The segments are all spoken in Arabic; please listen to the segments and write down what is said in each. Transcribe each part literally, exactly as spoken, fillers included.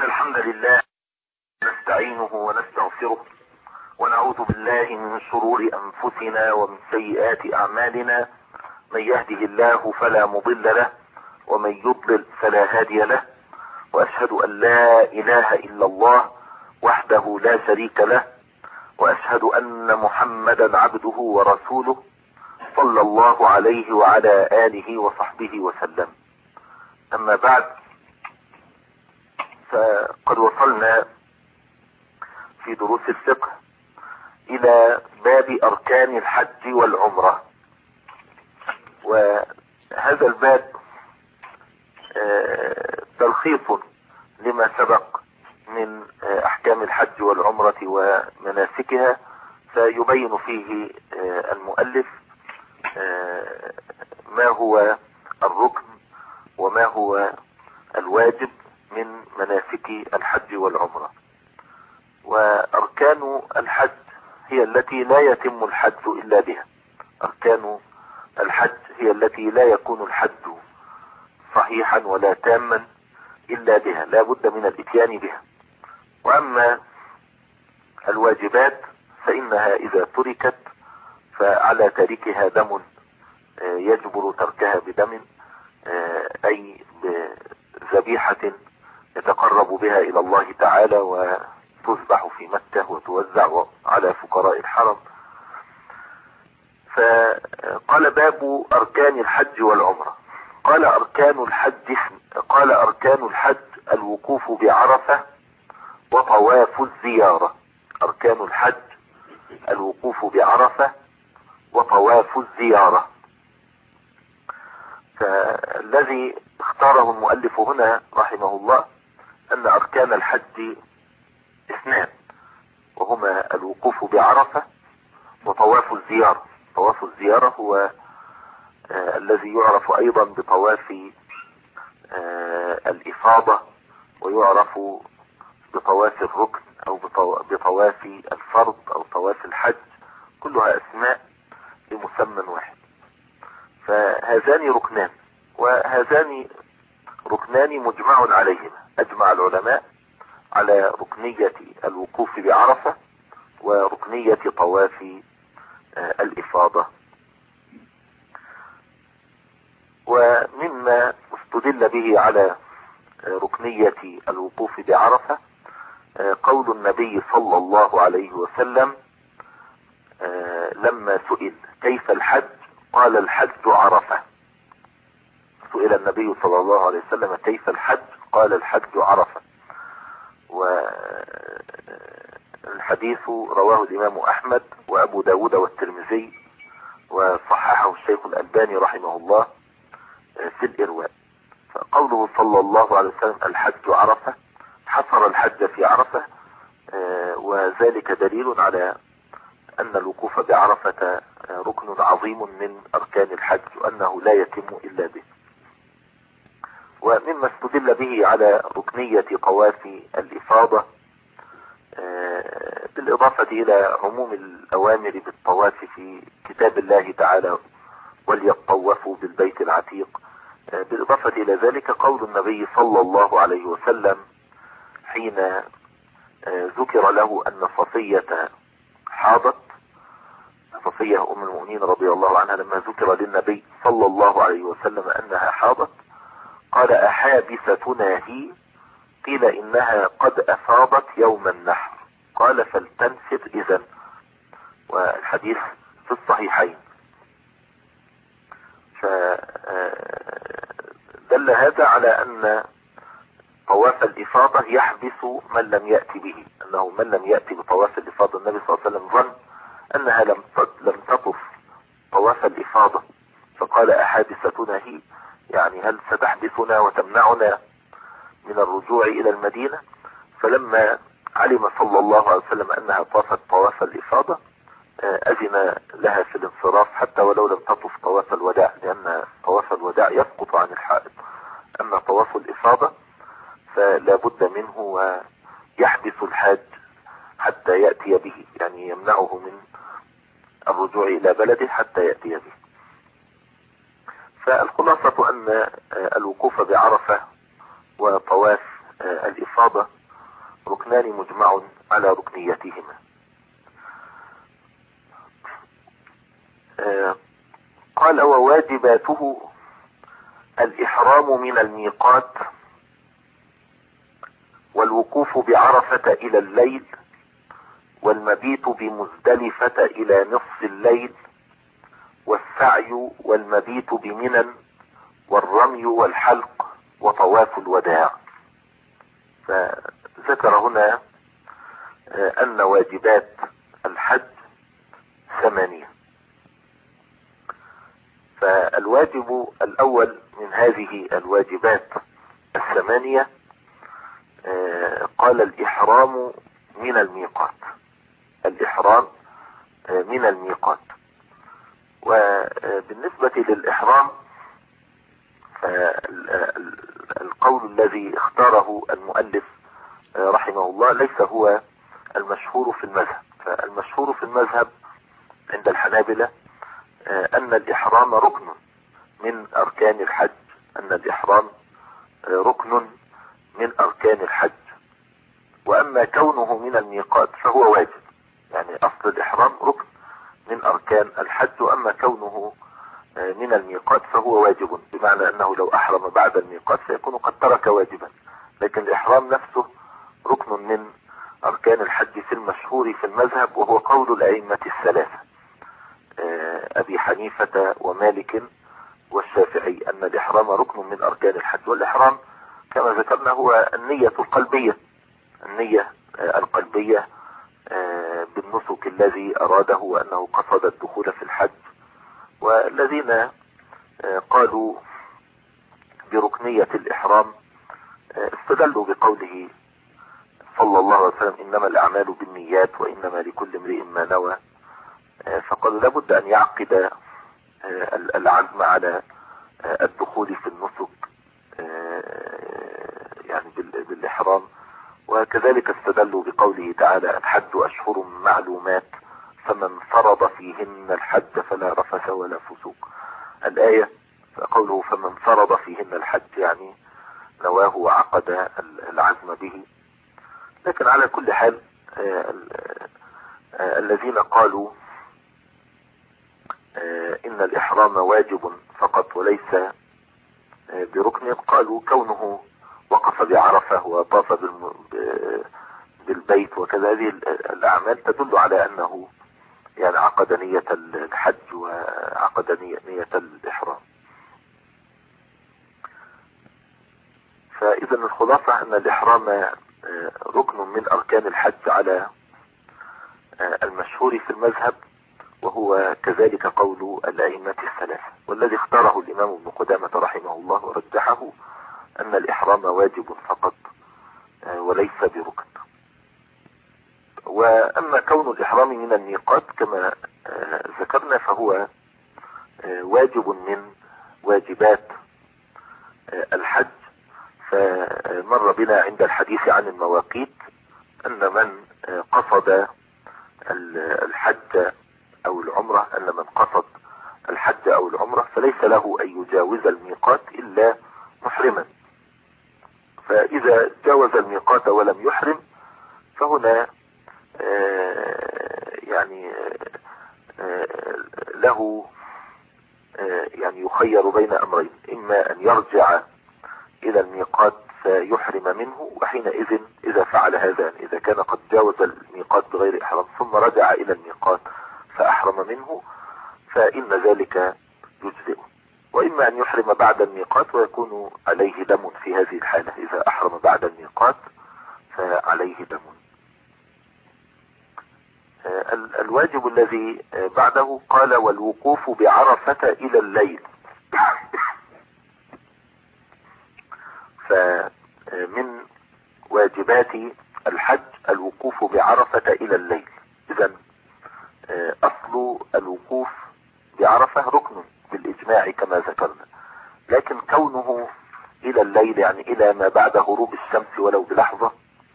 إن الحمد لله نستعينه ونستغفره ونعوذ بالله من شرور أنفسنا ومن سيئات أعمالنا. من يهده الله فلا مضل له ومن يضلل فلا هادي له، وأشهد أن لا إله إلا الله وحده لا شريك له، وأشهد أن محمدا عبده ورسوله صلى الله عليه وعلى آله وصحبه وسلم. أما بعد، فقد وصلنا في دروس الفقه إلى باب أركان الحج والعمرة، وهذا الباب تلخيص لما سبق من أحكام الحج والعمرة ومناسكها، فيبين فيه المؤلف ما هو الركن وما هو الواجب من مناسك الحج والعمرة. وأركان الحج هي التي لا يتم الحج إلا بها. أركان الحج هي التي لا يكون الحج صحيحا ولا تاما إلا بها، لا بد من الاتيان بها. وأما الواجبات فإنها إذا تركت فعلى تاركها دم يجبر تركها بدم، أي بذبيحة يتقرب بها إلى الله تعالى وتذبح في مكة وتوزع على فقراء الحرم. فقال باب أركان الحج والعمرة. قال أركان الحج قال أركان الحج الوقوف بعرفة وطواف الزيارة. أركان الحج الوقوف بعرفة وطواف الزيارة. فالذي اختاره المؤلف هنا رحمه الله أن أركان الحج اثنان، وهما الوقوف بعرفة وطواف الزيارة. طواف الزيارة هو آه الذي يعرف أيضا بطواف آه الإفاضة، ويعرف بطواف الركن أو بطواف الفرض أو طواف الحج، كلها أسماء لمسمى واحد. فهذان ركنان، وهذان ركنان مجمع عليهما. أجمع العلماء على ركنية الوقوف بعرفة وركنية طواف آه الإفاضة. ومما استدل به على ركنية الوقوف بعرفة قول النبي صلى الله عليه وسلم لما سئل كيف الحج قال الحج عرفة. سئل النبي صلى الله عليه وسلم كيف الحج قال الحج عرفة. والحديث رواه الإمام أحمد وأبو داود والترمذي، وصححه الشيخ الألباني رحمه الله في الإرواء. فقوله صلى الله عليه وسلم الحج عرفة حصر الحج في عرفة، وذلك دليل على أن الوقوف بعرفة ركن عظيم من أركان الحج، وأنه لا يتم إلا به. ومما استدل به على ركنية طواف الإفاضة بالإضافة إلى عموم الأوامر بالطواف في كتاب الله تعالى وليطوفوا بالبيت العتيق، بالإضافة إلى ذلك قول النبي صلى الله عليه وسلم حين ذكر له أن صفية حاضت، صفية أم المؤمنين رضي الله عنها، لما ذكر للنبي صلى الله عليه وسلم أنها حاضت قال أحابستنا هي؟ قيل إنها قد أفاضت يوم النحر. قال فلتنفر إذن. والحديث في الصحيحين. فدل هذا على أن طواف الإفاضة يحبس من لم يأتي به، أنه من لم يأتي بطواف الإفاضة النبي صلى الله عليه وسلم ظن أنها لم لم تطف طواف الإفاضة، فقال أحابستنا هي؟ يعني هل ستحبسنا وتمنعنا من الرجوع إلى المدينة؟ فلما علم صلى الله عليه وسلم أنها طافت طواف الإفاضة أذن لها في الانصراف حتى ولو لم تطف طواف الوداع، لأن طواف الوداع يسقط عن الحائط. أما طواف الإفاضة فلا بد منه، ويحبس الحاج حتى يأتي به، يعني يمنعه من الرجوع إلى بلده حتى يأتي به. فالخلاصة أن الوقوف بعرفة وطواف الإفاضة ركنان مجمع على ركنيتهما. قال وواجباته الإحرام من الميقات والوقوف بعرفة إلى الليل والمبيت بمزدلفة إلى نصف الليل والسعي والمبيت بمنى والرمي والحلق وطواف الوداع. فذكر هنا أن واجبات الحج ثمانية. فالواجب الأول من هذه الواجبات الثمانية قال الإحرام من الميقات. الإحرام من الميقات. وبالنسبة للإحرام فالقول الذي اختاره المؤلف رحمه الله ليس هو المشهور في المذهب. فالمشهور في المذهب عند الحنابلة أن الإحرام ركن من أركان الحج. أن الإحرام ركن من أركان الحج، وأما كونه من الميقات فهو واجب. يعني أصل الإحرام ركن من أركان الحج، وأما كونه من الميقات فهو واجب، بمعنى أنه لو أحرم بعد الميقات فيكون قد ترك واجبا. لكن الإحرام نفسه ركن من أركان الحج في المشهور في المذهب، وهو قول الأئمة الثلاثة أبي حنيفة ومالك والشافعي أن الإحرام ركن من أركان الحج. والإحرام كما ذكرنا هو النية القلبية، النية القلبية بالنسك الذي أراده وأنه قصد الدخول في الحج. والذين قالوا بركنية الإحرام استدلوا بقوله صلى الله عليه وسلم إنما الأعمال بالنيات وإنما لكل امرئ ما نوى. فقالوا لابد أن يعقد العزم على الدخول في النسك يعني بالإحرام. وكذلك استدلوا بقوله تعالى الحج أشهر معلومات فمن فرض فيهن الحج فلا رفث ولا فسوق. الآية فقوله فمن فرض فيهن الحج يعني نواه وعقد العزم به. لكن على كل حال الذين قالوا إن الإحرام واجب فقط وليس بركن قالوا كونه وقف بعرفة وطاف بالبيت وكذا، هذه الأعمال تدل على أنه يعني عقد نية الحج وعقد نية الإحرام. فإذا الخلاصة أن الإحرام ركن من أركان الحج على المشهور في المذهب، وهو كذلك قول الأئمة الثلاثة. والذي اختاره الإمام ابن قدامة رحمه الله ورجحه أن الإحرام واجب فقط وليس بركن. وأما كون الإحرام من الميقات كما ذكرنا فهو واجب من واجبات الحج. فمر بنا عند الحديث عن المواقيت أن من قصد الحج أو العمرة أن من قصد الحج أو العمرة فليس له أن يجاوز الميقات إلا محرما. فإذا جاوز الميقات ولم يحرم فهنا يعني له يعني يخير بين أمرين: إما أن يرجع إلى الميقات فيحرم منه، وحينئذ إذا فعل هذا إذا كان قد جاوز الميقات بغير إحرام ثم رجع إلى الميقات فأحرم منه فإن ذلك يجزئه، وإما أن يحرم بعد الميقات ويكون عليه دم في هذه الحالة. إذا أحرم بعد الميقات فعليه دم. الواجب الذي بعده قال والوقوف بعرفة إلى الليل. فمن واجبات الحج الوقوف بعرفة إلى الليل. إذن أصل الوقوف بعرفة ركن بالإجماع كما ذكرنا، لكن كونه إلى الليل يعني إلى ما بعد غروب الشمس ولو بلحظة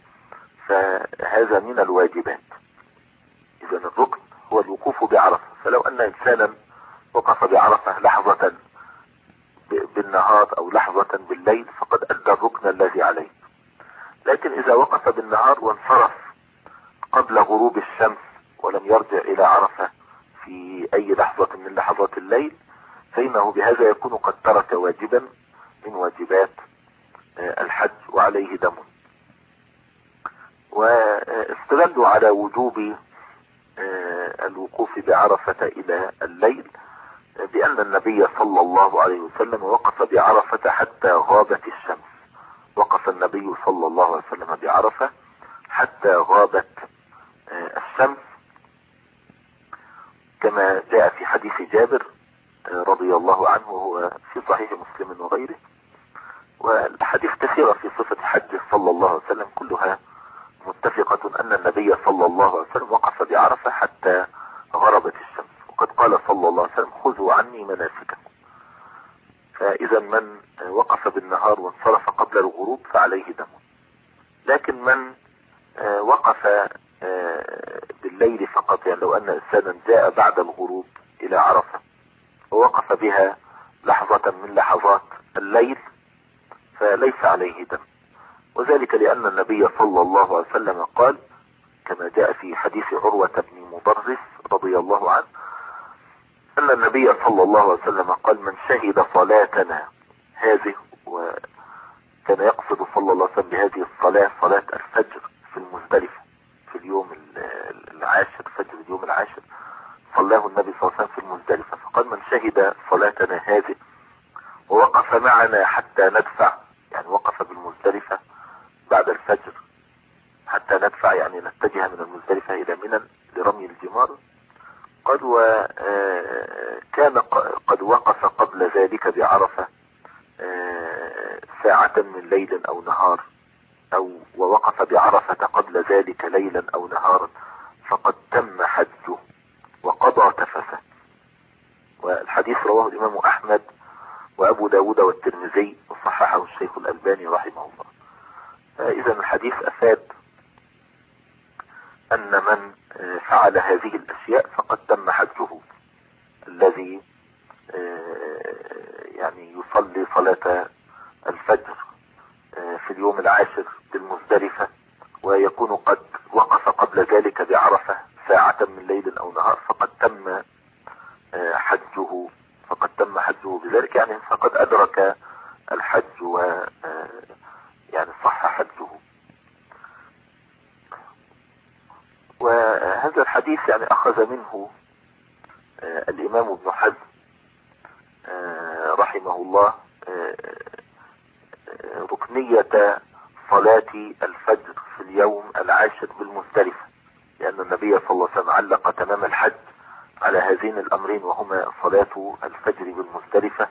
فهذا من الواجبات. إذن الركن هو الوقوف بعرفة. فلو أن إنسانا وقف بعرفة لحظة بالنهار أو لحظة بالليل فقد أدى الركن الذي عليه. لكن إذا وقف بالنهار وانصرف قبل غروب الشمس ولم يرجع إلى عرفة في أي لحظة من لحظات الليل، فإنه بهذا يكون قد ترك واجبا من واجبات الحج وعليه دم. واستدلوا على وجوب الوقوف بعرفة إلى الليل بأن النبي صلى الله عليه وسلم وقف بعرفة حتى غابت الشمس. وقف النبي صلى الله عليه وسلم بعرفة حتى غابت الشمس، كما جاء في حديث جابر رضي الله عنه وهو في صحيح مسلم وغيره. والحديث كثيرة في صفة حجه صلى الله عليه وسلم كلها متفقة أن النبي صلى الله عليه وسلم وقف بعرفة حتى غربت الشمس، وقد قال صلى الله عليه وسلم خذوا عني مناسككم. فإذا من وقف بالنهار وانصرف قبل الغروب فعليه دم. لكن من وقف بالليل فقط، يعني لو أن إنسانا جاء بعد الغروب إلى عرفة ووقف بها لحظة من لحظات الليل فليس عليه دم، وذلك لأن النبي صلى الله عليه وسلم قال كما جاء في حديث عروة بن مضرس رضي الله عنه أن النبي صلى الله عليه وسلم قال من شهد صلاتنا هذه، وكان يقصد صلى الله عليه وسلم بهذه الصلاة صلاة الفجر في المزدلفة في اليوم العاشر، فجر اليوم العاشر صلاه النبي صلى الله عليه وسلم في المزدلفة، فقال من شهد صلاتنا هذه ووقف معنا حتى ندفع، يعني وقف بالمزدلفة بعد الفجر حتى ندفع، يعني نتجه من المزدلفة إلى منى لرمي الجمار. قد وكان قد وقف قبل ذلك بعرفة ساعة من ليل أو نهار، أو ووقف بعرفة قبل ذلك ليلا أو نهارا، فقد تم حجه وقضى تفثه. والحديث رواه الإمام أحمد وأبو داود والترمذي وصححه الشيخ الألباني رحمه الله. إذا الحديث أفاد أن من فعل هذه الأشياء فقد تم حجه، الذي يعني يصلي صلاة الفجر في اليوم العاشر بالمزدلفة ويكون قد وقف قبل ذلك بعرفة ساعة من ليل أو نهار فقد تم حجه فقد تم حجه بذلك، يعني فقد أدرك الحج و يعني صح حجه. وهذا الحديث يعني أخذ منه الإمام ابن حزم رحمه الله ركنية صلاة الفجر في اليوم العاشر بالمزدلفة، لأن النبي صلى الله عليه وسلم علق تمام الحج على هذين الأمرين، وهما صلاة الفجر بالمزدلفة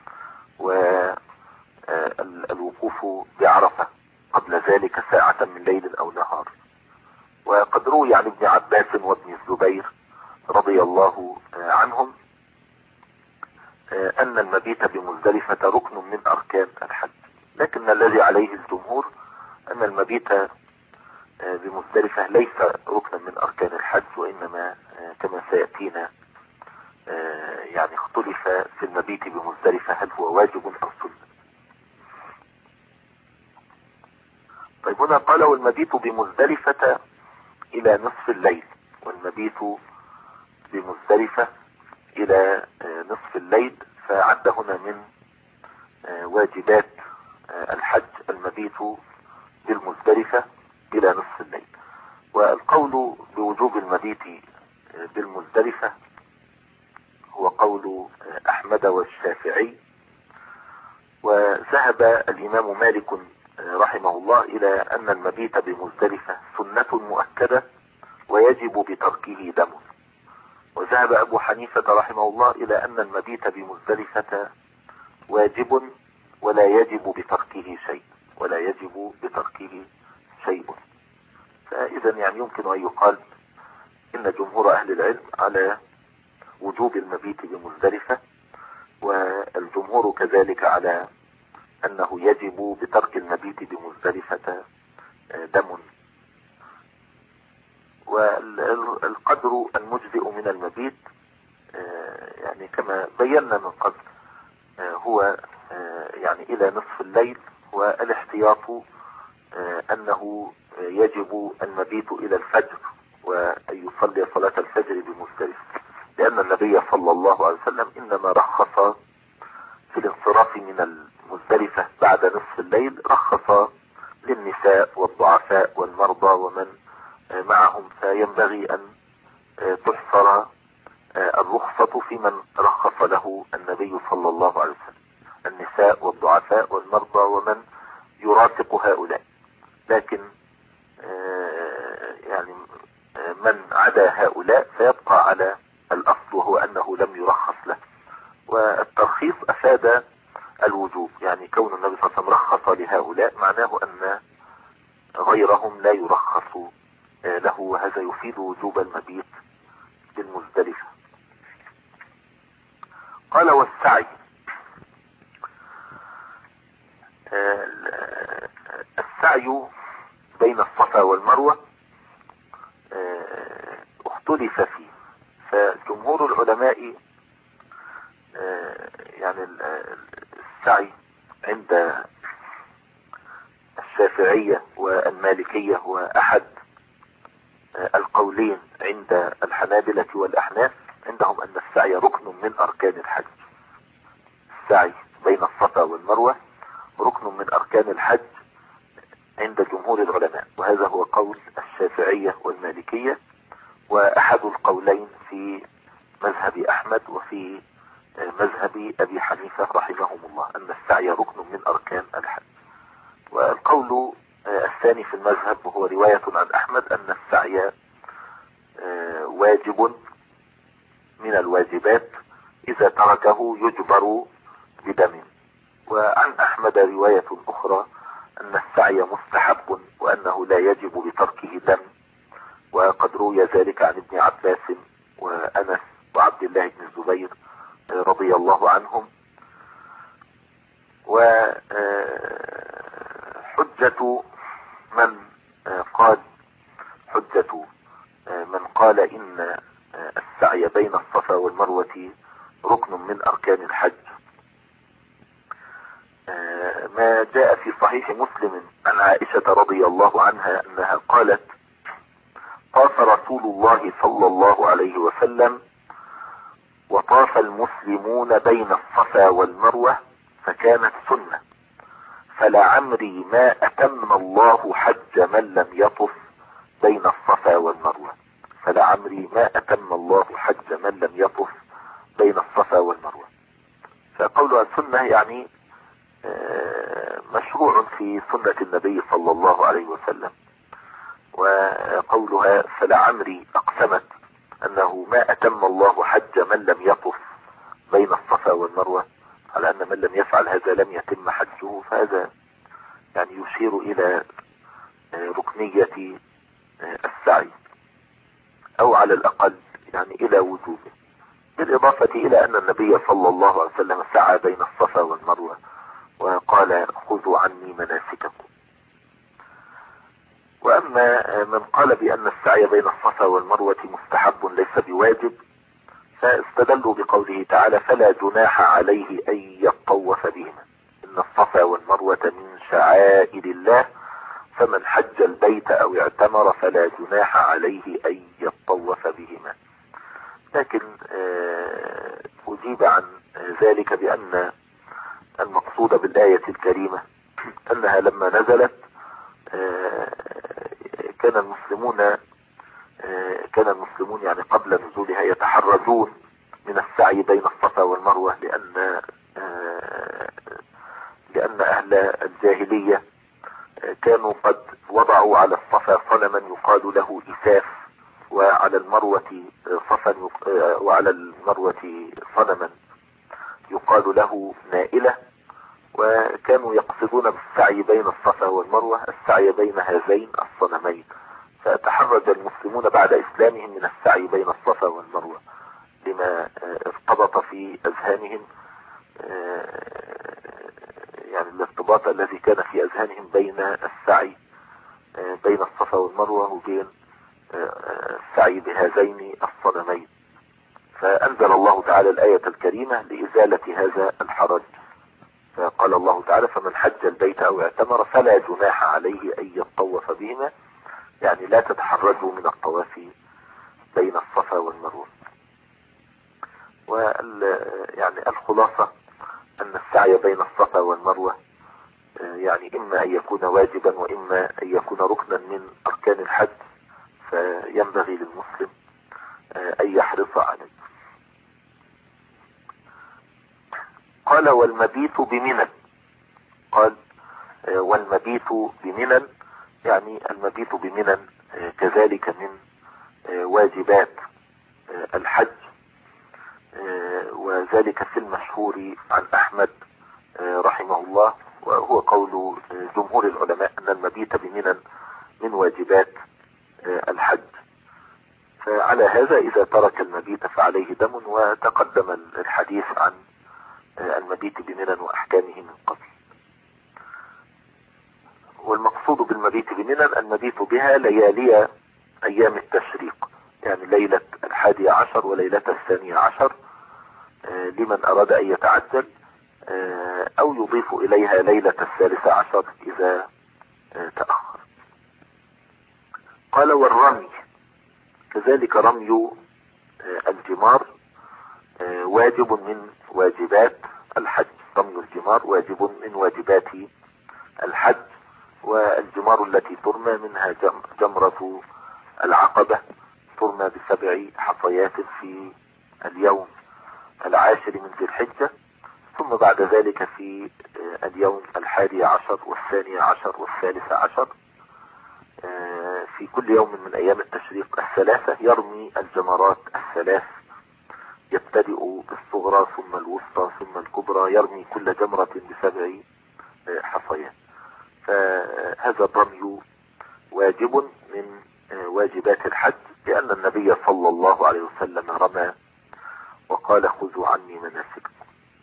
والوقوف بعرفة قبل ذلك ساعة من ليل أو نهار. وقد روي عن ابن عباس وابن الزبير رضي الله عنهم أن المبيت بمزدلفة ركن من أركان الحج، لكن الذي عليه الجمهور أن المبيت بمزدلفة ليس ركنا من أركان الحج، وإنما كما سيأتينا يعني اختلف في المبيت بمزدلفة هل هو واجب أو سنة. طيب هنا قال والمبيت بمزدلفة إلى نصف الليل، والمبيت بمزدلفة إلى نصف الليل، فعد هنا من واجبات الحج المبيت بالمزدلفة إلى نصف الليل. والقول بوجوب المبيت بالمزدلفة هو قول أحمد والشافعي، وذهب الإمام مالك رحمه الله إلى أن المبيت بمزدلفة سنة مؤكدة ويجب بتركه دم، وذهب أبو حنيفة رحمه الله إلى أن المبيت بمزدلفة واجب ولا يجب بتركه شيء ولا يجب بتركه شيء. فإذا يعني يمكن أن يقال إن جمهور أهل العلم على وجوب المبيت بمزدلفة، والجمهور كذلك على أنه يجب بترك المبيت بمزدلفة دم. والقدر المجزئ من المبيت يعني كما بينا من قبل هو يعني إلى نصف الليل، والاحتياط أنه يجب المبيت إلى الفجر وأن يصلي صلاة الفجر بمزدلفة، لأن النبي صلى الله عليه وسلم إنما رخص في الانصراف من المزدلفة بعد نصف الليل، رخص للنساء والضعفاء والمرضى ومن معهم، فينبغي أن تحصر الرخصة في من رخص له النبي صلى الله عليه وسلم، النساء والضعفاء والمرضى ومن يرافق هؤلاء. لكن يعني من عدا هؤلاء فيبقى على الأصل، وهو أنه لم يرخص له. والترخيص أفاد الوجوب، يعني كون النبي صلى الله عليه وسلم رخص لهؤلاء معناه أن غيرهم لا يرخص له، وهذا يفيد وجوب المبيت بالمزدلفة. قال والسعي، السعي بين الصفا والمروة اختلف فيه، فجمهور العلماء يعني السعي عند الشافعية والمالكية هو أحد القولين عند الحنابلة والأحناف، عندهم أن السعي ركن من أركان الحج. السعي بين الصفا والمروة ركن من أركان الحج عند جمهور العلماء، وهذا هو قول الشافعية والمالكية، وأحد القولين في مذهب أحمد وفي مذهب أبي حنيفة رحمهم الله، أن السعي ركن من أركان الحج. والقول الثاني في المذهب وهو رواية عن أحمد أن السعي واجب من الواجبات، إذا تركه يجبر بدم. وعن أحمد رواية أخرى أن السعي مستحب وأنه لا يجب بتركه دم، وقد روي ذلك عن ابن عباس وأنس وعبد الله بن الزبير رضي الله عنهم. وحجة من قال حجة من قال إن السعي بين الصفا والمروة ركن من أركان الحج ما جاء في صحيح مسلم عن عائشة رضي الله عنها أنها قالت: طاف رسول الله صلى الله عليه وسلم وطاف المسلمون بين الصفا والمروة فكانت سنة، فلعمري ما أتم الله حج من لم يطف بين الصفا والمروة، فلعمري ما أتم الله حج من لم يطف بين الصفا والمروة. فقولها سنة يعني مشروع في سنة النبي صلى الله عليه وسلم، وقولها فلعمري أقسمت أنه ما أتم الله حج من لم يطف بين الصفا والمروة، على أن من لم يفعل هذا لم يتم حجه، فهذا يعني يشير إلى ركنية السعي، أو على الأقل يعني إلى وجوبه، بالإضافة إلى أن النبي صلى الله عليه وسلم سعى بين الصفا والمروة وقال: خذوا عني مناسككم. وأما من قال بأن السعي بين الصفا والمروة مستحب ليس بواجب، فاستدلوا بقوله تعالى: فلا جناح عليه أن يطوف بهما، إن الصفا والمروة من شعائر الله، فمن حج البيت أو اعتمر فلا جناح عليه أن يطوف بهما. لكن أجيب عن ذلك بأن المقصود بالآية الكريمة أنها لما نزلت كان المسلمون كان المسلمون يعني قبل نزولها يتحرزون من السعي بين الصفا والمروة، لأن لأن أهل الجاهلية كانوا قد وضعوا على الصفا صنما يقال له إساف، وعلى المروة صفا وعلى المروة صنما يقال له نائلة، وكانوا يقصدون بالسعي بين الصفا والمروة السعي بين هذين الصنمين، فتحرج المسلمون بعد إسلامهم من السعي بين الصفا والمروة لما ارتبط في أذهانهم، يعني الارتباط الذي كان في أذهانهم بين السعي بين الصفا والمروة وبين السعي بهذين الصنمين. فأنزل الله تعالى الآية الكريمة لإزالة هذا الحرج. فقال الله تعالى فمن حج البيت أو اعتمر فلا جناح عليه أن يطوف بهما، يعني لا تتحرجوا من الطواف بين الصفا والمروة. وال يعني الخلاصة أن السعي بين الصفا والمروة يعني إما أن يكون واجبا وإما أن يكون ركنا من أركان الحج، فينبغي للمسلم أن يحرص عليه. قال والمبيت بمنى، قال والمبيت بمنى يعني المبيت بمنى كذلك من واجبات الحج، وذلك في المشهور عن أحمد رحمه الله، وهو قول جمهور العلماء أن المبيت بمنى من واجبات الحج. فعلى هذا إذا ترك المبيت فعليه دم، وتقدم الحديث عن المبيت بمنى وأحكامه من قبل. والمقصود بالمبيت بمنى المبيت بها ليالي أيام التشريق، يعني ليلة الحادي عشر وليلة الثانية عشر لمن أراد أن يتعجل، أو يضيف إليها ليلة الثالثة عشر إذا تأخر. قال والرمي كذلك رمي الجمار واجب من واجبات الحج، رمي الجمار واجب من واجبات الحج. والجمار التي ترمى منها جمرة العقبة ترمى بسبع حصيات في اليوم العاشر من ذي الحجة، ثم بعد ذلك في اليوم الحادي عشر والثاني عشر والثالث عشر في كل يوم من أيام التشريق الثلاثة يرمي الجمرات الثلاث، يبتدئ بالصغرى ثم الوسطى ثم الكبرى، يرمي كل جمرة بسبع حصيات. فهذا الرمي واجب من واجبات الحج، لأن النبي صلى الله عليه وسلم رمى وقال خذوا عني مناسككم.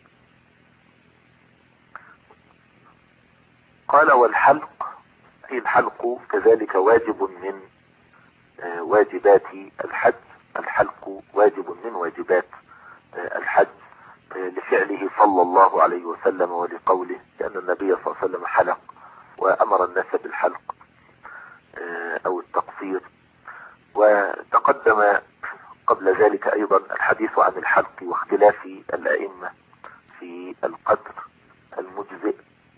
قال والحلق، أي الحلق كذلك واجب من واجبات الحج، الحلق واجب من واجبات الحج لفعله صلى الله عليه وسلم ولقوله، لأن النبي صلى الله عليه وسلم حلق وأمر الناس بالحلق أو التقصير. وتقدم قبل ذلك أيضا الحديث عن الحلق واختلاف الأئمة في القدر المجزئ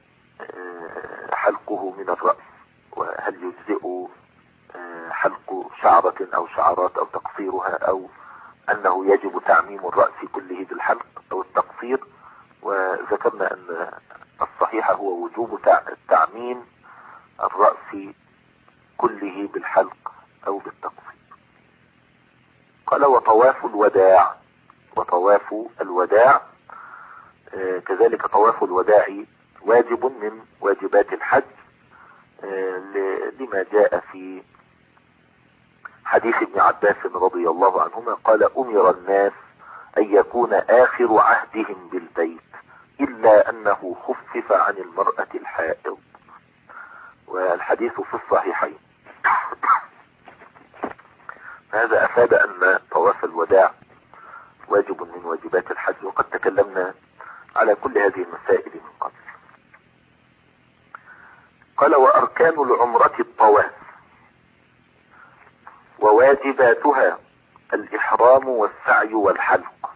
حلقه من الرأس، وهل يجزئ حلق شعرة أو شعرات أو تقصيرها، أو أنه يجب تعميم الرأس كله بالحلق أو التقصير. وذكرنا أن الصحيح هو وجوب تعميم الرأس كله بالحلق أو بالتقصير. قال وطواف الوداع، وطواف الوداع كذلك طواف الوداع واجب من واجبات الحج لما جاء في حديث ابن عباس رضي الله عنهما قال أمر الناس أن يكون آخر عهدهم بالبيت إلا أنه خفف عن المرأة الحائض، والحديث في الصحيحين. هذا أفاد أن طواف الوداع واجب من واجبات الحج، وقد تكلمنا على كل هذه المسائل من قبل. قال وأركان العمرة الطواف وواجباتها الإحرام والسعي والحلق،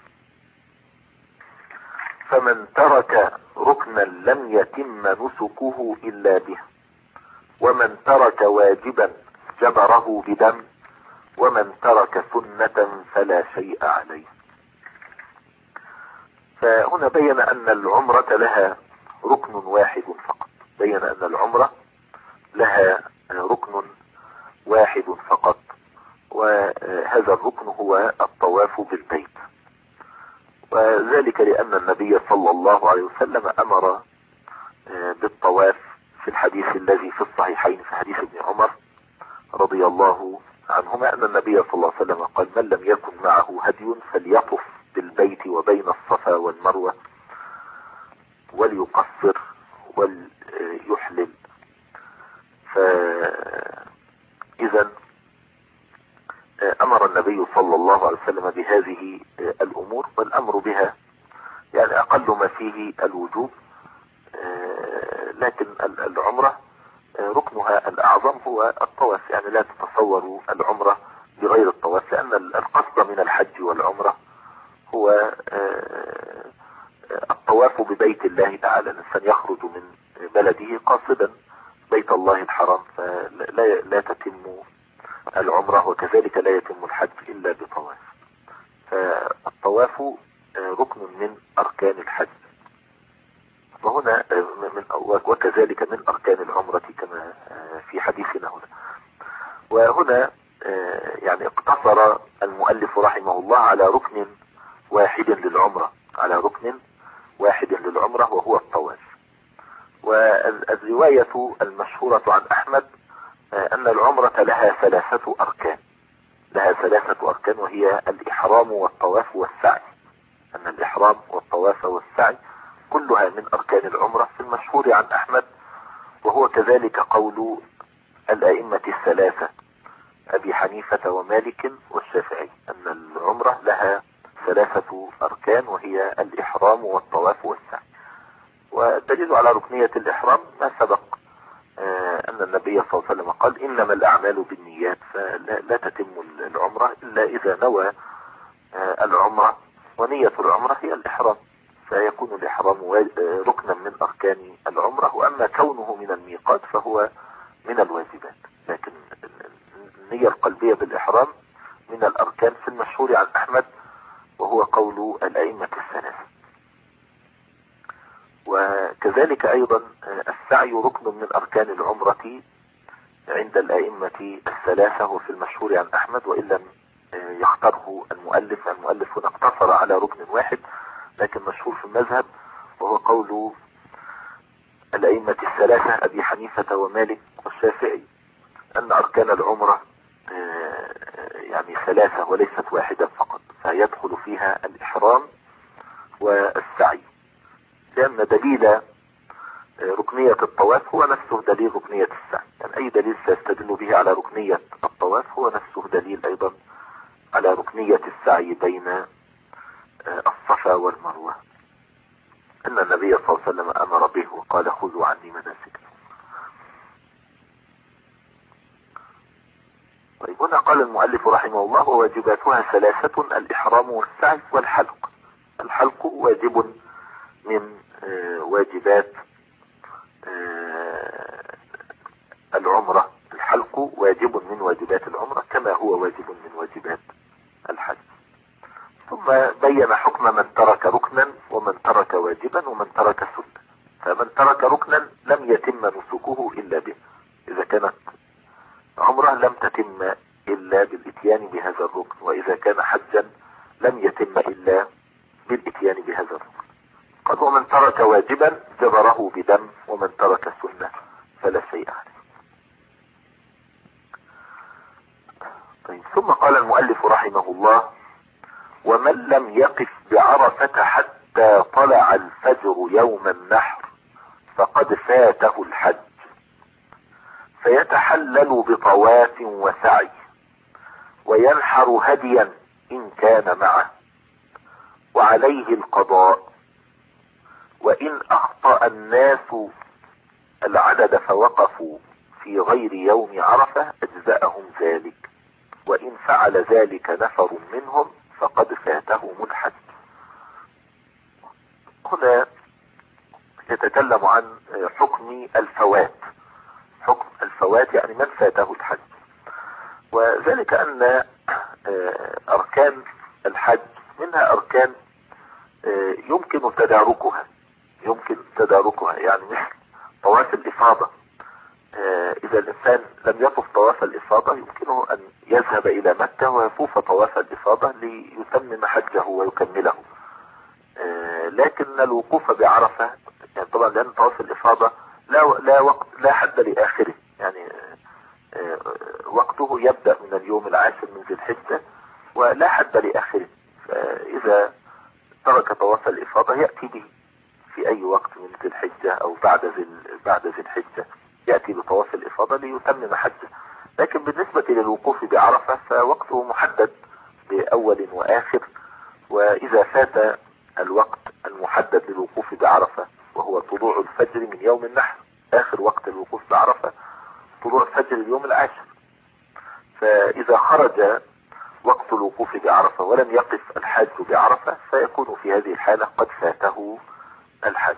فمن ترك ركنا لم يتم نسكه إلا به، ومن ترك واجبا جبره بدم، ومن ترك سنة فلا شيء عليه. فهنا بين أن العمرة لها ركن واحد فقط، بين أن العمرة لها ركن واحد فقط، وهذا الركن هو الطواف بالبيت. وذلك لأن النبي صلى الله عليه وسلم أمر بالطواف في الحديث الذي في الصحيحين في حديث ابن عمر رضي الله عنهما أن النبي صلى الله عليه وسلم قال من لم يكن معه هدي فليطف بالبيت وبين الصفا والمروة وليقصر وليحلل. فإذا أمر النبي صلى الله عليه وسلم بهذه الأمور، والأمر بها يعني أقل ما فيه الوجوب، لكن العمرة ركنها الأعظم هو الطواف، يعني لا تتصوروا العمرة بغير الطواف، لأن القصد من الحج والعمرة هو الطواف ببيت الله تعالى. الإنسان يخرج من بلده قاصدا بيت الله الحرام، فلا لا تتم العمرة وكذلك لا يتم الحج إلا بطواف. فالطواف ركن من أركان الحج، وهنا من وكذلك من أركان العمرة كما في حديثنا هنا. وهنا يعني اقتصر المؤلف رحمه الله على ركن واحد للعمرة، على ركن واحد للعمرة وهو الطواف. والرواية المشهورة عن أحمد أن العمرة لها ثلاثة أركان، لها ثلاثة أركان وهي الإحرام والطواف والسعي، أن الإحرام والطواف والسعي كلها من أركان العمرة في المشهور عن أحمد، وهو كذلك قول الأئمة الثلاثة أبي حنيفة ومالك والشافعي، أن العمرة لها ثلاثة أركان وهي الإحرام والطواف والسعي. والدليل على ركنية الإحرام ما سبق أن النبي صلى الله عليه وسلم قال إنما الأعمال بالنيات، فلا تتم العمرة إلا إذا نوى العمرة، ونية العمرة هي الإحرام، فيكون الإحرام ركنا من أركان العمرة. وأما كونه من الميقات فهو من الواجبات، لكن النية القلبية بالإحرام من الأركان في المشهور عن أحمد، وهو قول الأئمة الثلاثة. وكذلك أيضا السعي ركن من أركان العمرة عند الأئمة الثلاثة وفي المشهور عن أحمد، وإن لم يختاره المؤلف، المؤلف هنا اقتصر على ركن واحد لكن مشهور في المذهب، وهو قول الأئمة الثلاثة أبي حنيفة ومالك والشافعي أن أركان العمرة يعني ثلاثة وليست واحدة فقط، فيدخل فيها الإحرام والسعي، لأن دليل ركنية الطواف هو نفسه دليل ركنية السعي. يعني أي دليل سيستدل به على ركنية الطواف هو نفسه دليل أيضا على ركنية السعي بين الصفا والمروة، أن النبي صلى الله عليه وسلم أمر به وقال خذوا عني مناسككم. طيب هنا قال المؤلف رحمه الله وواجباتها ثلاثة: الإحرام والسعي والحلق. الحلق واجب من واجبات العمرة، الحلق واجب من واجبات العمرة كما هو واجب من واجبات الحج. ثم بين حكم من ترك ركنا ومن ترك واجبا ومن ترك سنة. فمن ترك ركنا لم يتم نسكه إلا به، إذا كانت عمره لم تتم إلا بالإتيان بهذا الركن، وإذا كان حجا لم يتم إلا بالإتيان بهذا الركن. قال ومن ترك واجبا جبره بدم، ومن ترك سنة فلا شيء عليه. طيب ثم قال المؤلف رحمه الله ومن لم يقف بعرفة حتى طلع الفجر يوم النحر فقد فاته الحج، فيتحلل بطواف وسعي وينحر هديا إن كان معه، وعليه القضاء. وإن أخطأ الناس العدد فوقفوا في غير يوم عرفة أجزأهم ذلك، وإن فعل ذلك نفر منهم فقد فاتهم الحج. هنا يتكلم عن حكم الفوات، حكم الفوات يعني من فاته الحج، وذلك أن أركان الحج منها أركان يمكن تداركها، يمكن تداركها يعني مثل طواف الإفاضة. إذا الإنسان لم يطف طواف الإفاضة يمكنه أن يذهب إلى مكة ويطوف طواف الإفاضة ليتمم حجه ويكمله. لكن الوقوف بعرفة يعني طبعا لأن طواف الإفاضة لا لا وقت لا حد لآخره، يعني وقته يبدأ من اليوم العاشر من ذي الحجة ولا حد لآخره، فإذا ترك طواف الإفاضة يأتي به في أي وقت من ذي الحجة أو بعد ذي بعد ذي الحجة، يأتي بطواف الإفاضة ليتمم حجه. لكن بالنسبة للوقوف بعرفة فوقته محدد بأول وآخر، وإذا فات الوقت المحدد للوقوف بعرفة وهو طلوع الفجر من يوم النحر فإذا خرج وقت الوقوف بعرفة ولم يقف الحاج بعرفة فيكون في هذه الحالة قد فاته الحج.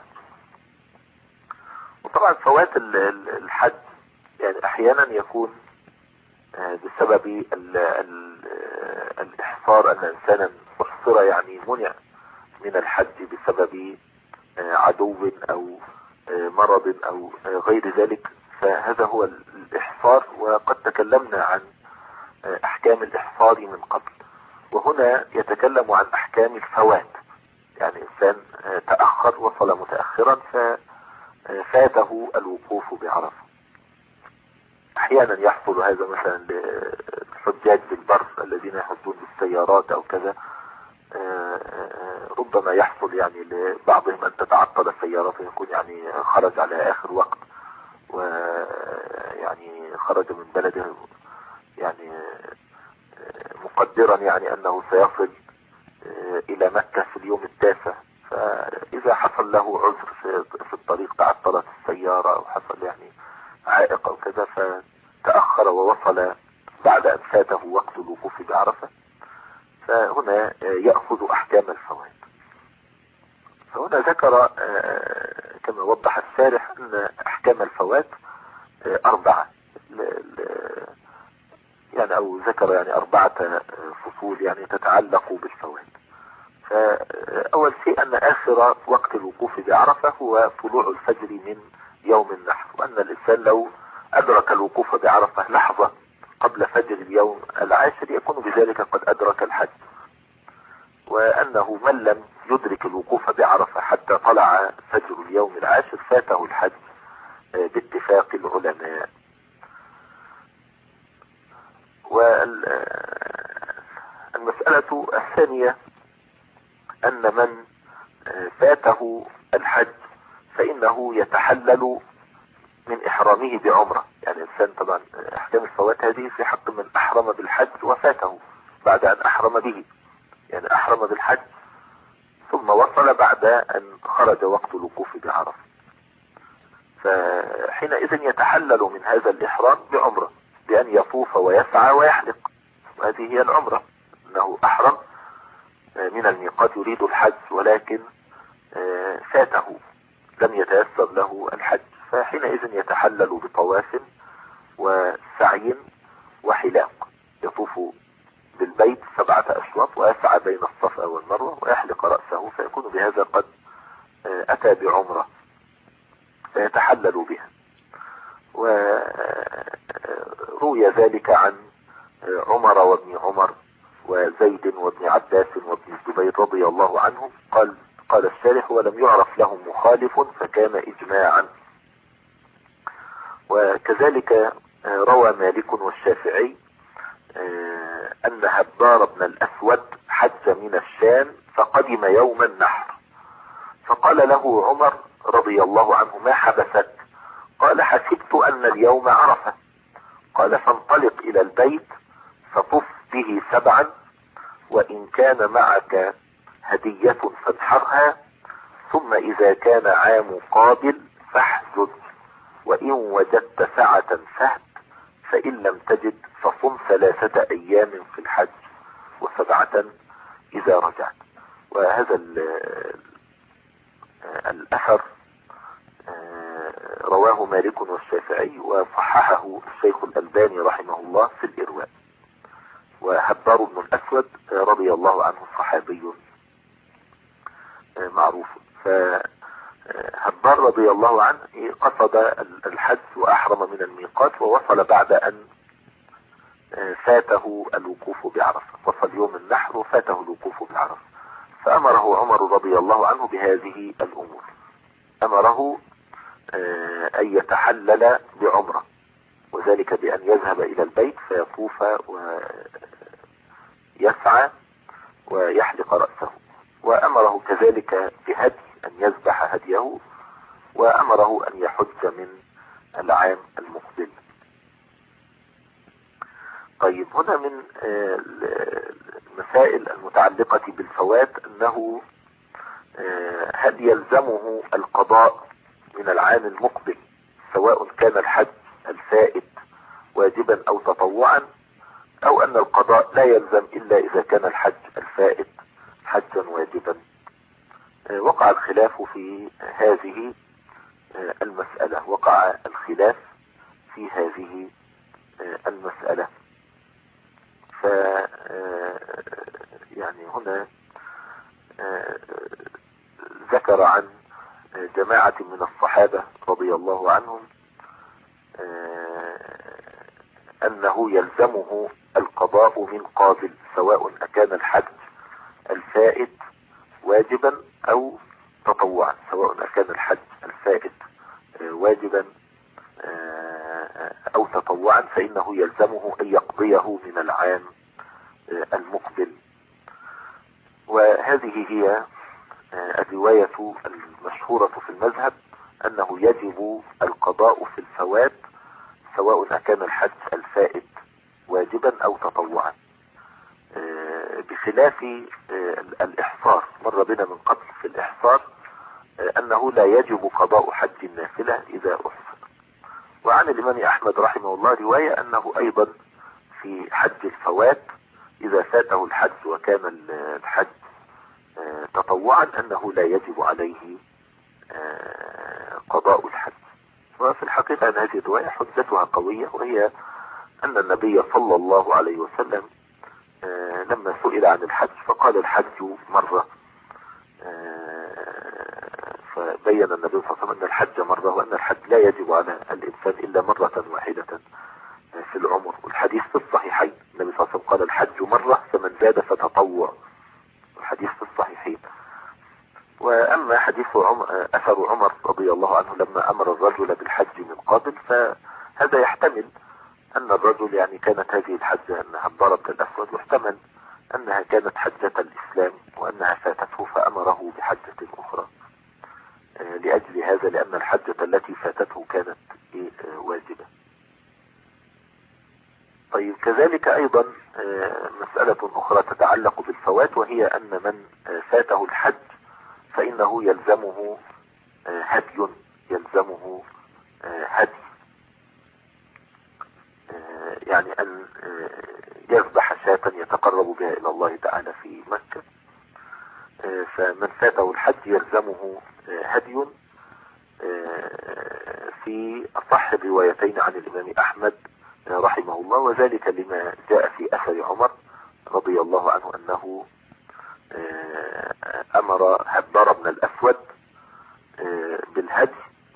وطبعا فوات الحج يعني احيانا يكون بسبب ال ال الاحصار، ان انسانا احصر يعني منع من الحج بسبب عدو او مرض او غير ذلك، فهذا هو الاحصار. وقد تكلمنا عن احكام الاحصار من قبل، وهنا يتكلم عن احكام الفوات، يعني انسان تأخر وصل متأخرا ففاته الوقوف بعرفة. احيانا يحصل هذا مثلا للحجاج بالبر الذين يحجون بالسيارات او كذا، ربما يحصل يعني لبعضهم ان تتعطل السيارة فيكون يعني خرج على اخر وقت، ويعني خرج من بلده يعني مقدرا يعني انه سيصل الى مكة في اليوم التاسع، فاذا حصل له عذر في الطريق، تعطلت السيارة او حصل يعني عائق او كذا فتأخر ووصل بعد ان فاته وقت الوقوف بعرفة، فهنا يأخذ احكام الفوات. فهنا ذكر كما وضح الشارح ان احكام الفوات اربعة، يعني او ذكر يعني اربعة فصول يعني تتعلق بالفوات. فاول شيء ان اخر وقت الوقوف بعرفة هو طلوع الفجر من يوم النحر، وان الانسان لو ادرك الوقوف بعرفة لحظة قبل فجر اليوم العاشر يكون بذلك قد ادرك الحج، وانه من لم يدرك الوقوف بعرفة حتى طلع فجر اليوم العاشر فاته الحج باتفاق العلماء. والمسألة الثانية ان من فاته الحج فانه يتحلل من احرامه بعمرة. يعني الانسان طبعا احكام الفوات هذه في حق من احرم بالحج وفاته بعد ان احرم به، يعني احرم بالحج ثم وصل بعد ان خرج وقت الوقوف بعرفة، فحينئذ يتحلل من هذا الاحرام بعمرة بان يطوف ويسعى ويحلق، وهذه هي العمرة، انه احرم من الميقات يريد الحج ولكن فاته لم يتيسر له الحج، فحينئذ يتحلل بطواف وسعي وحلاق، يطوف بالبيت سبعة اشواط ويسعى بين الصفا والمروة ويحلق رأسه، فيكون بهذا قد اتى بعمرة فيتحلل بها. وروي ذلك عن عمر وابن عمر وزيد وابن عباس وابن الزبير رضي الله عنهم. قال قال الشارح ولم يعرف لهم مخالف فكان اجماعا. وكذلك روى مالك والشافعي ان هبار بن الاسود حج من الشام فقدم يوم النحر، فقال له عمر رضي الله عنه ما حبسك؟ قال حسبت ان اليوم عرفة. قال فانطلق الى البيت فطف به سبعا، وان كان معك هدية فانحرها، ثم اذا كان عام قابل فاحجج، وان وجدت سعة فهد، فان لم تجد فصم ثلاثة ايام في الحج وسبعة اذا رجعت. وهذا الاثر رواه مالك والشافعي وصححه الشيخ الألباني رحمه الله في الإرواء. وهبار بن الأسود رضي الله عنه صحابي معروف، فهبار رضي الله عنه قصد الحج وأحرم من الميقات ووصل بعد أن فاته الوقوف بعرفة، وصل يوم النحر وفاته الوقوف بعرفة، فأمره عمر رضي الله عنه بهذه الأمور. أمره أن يتحلل بعمرة، وذلك بأن يذهب إلى البيت فيطوف ويسعى ويحلق رأسه، وأمره كذلك بهدي أن يذبح هديه، وأمره أن يحج من العام المقبل. طيب هنا من المسائل المتعلقة بالفوات أنه هل يلزمه القضاء من العام المقبل سواء كان الحج الفائت واجبا او تطوعا، او ان القضاء لا يلزم الا اذا كان الحج الفائت حجا واجبا. وقع الخلاف في هذه المسألة وقع الخلاف في هذه المسألة. ف يعني هنا ذكر عن جماعة من الصحابة رضي الله عنهم أنه يلزمه القضاء من قابل، سواء أكان الحج الفائت واجبا أو تطوعا، سواء أكان الحج الفائت واجبا أو تطوعا، فإنه يلزمه أن يقضيه من العام المقبل. وهذه هي الرواية المشهورة في المذهب، أنه يجب القضاء في الفوات سواء أكان الحج الفائت واجبا أو تطوعا، بخلاف الإحصار. مر بنا من قبل في الإحصار أنه لا يجب قضاء حج النافلة إذا أحصر. وعن الإمام أحمد رحمه الله رواية أنه أيضا في حج الفوات إذا فاته الحج وكان الحج تطوعا أنه لا يجب عليه قضاء الحج. وفي الحقيقة أن هذه الرواية حجتها قوية، وهي أن النبي صلى الله عليه وسلم لما سئل عن الحج فقال الحج مرة، فبين النبي صلى الله عليه وسلم أن الحج مرة، وأن الحج لا يجب على الإنسان إلا مرة واحدة في العمر. والحديث في الصحيحين النبي صلى الله عليه وسلم قال الحج مرة فمن زاد فتطوع، الحديث في الصحيحين. وأما حديث عمر أثر عمر رضي الله عنه لما أمر الرجل بالحج من قبل، فهذا يحتمل أن الرجل يعني كانت هذه الحجة أنها الضرب الأسود، واحتمل أنها كانت حجة الإسلام وأنها فاتته فأمره بحجة أخرى لأجل هذا، لأن الحجة التي فاتته كانت واجبة. طيب، كذلك أيضا مسألة أخرى تتعلق بالفوات، وهي أن من فاته الحج فإنه يلزمه هدي يلزمه هدي يعني أن يذبح شاة يتقرب بها إلى الله تعالى في مكة. فمن فاته الحج يلزمه هدي في أصح الروايتين عن الإمام أحمد رحمه الله، وذلك لما جاء في أثر عمر رضي الله عنه أنه أمر هبار بن الأسود بالهدي،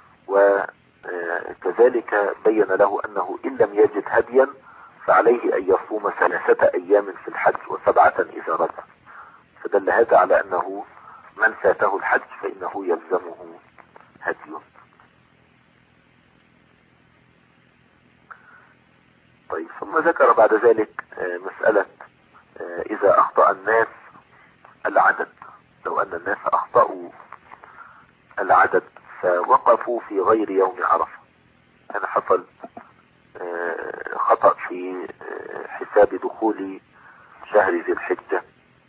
وكذلك بين له أنه إن لم يجد هديا فعليه أن يصوم ثلاثة أيام في الحج وسبعة إذا رجع. فدل هذا على أنه من فاته الحج فإنه يلزمه هدي. طيب، ثم ذكر بعد ذلك مسألة إذا أخطأ الناس العدد. لو أن الناس أخطأوا العدد فوقفوا في غير يوم عرفة، أنا حصل خطأ في حساب دخول شهر ذي الحجة،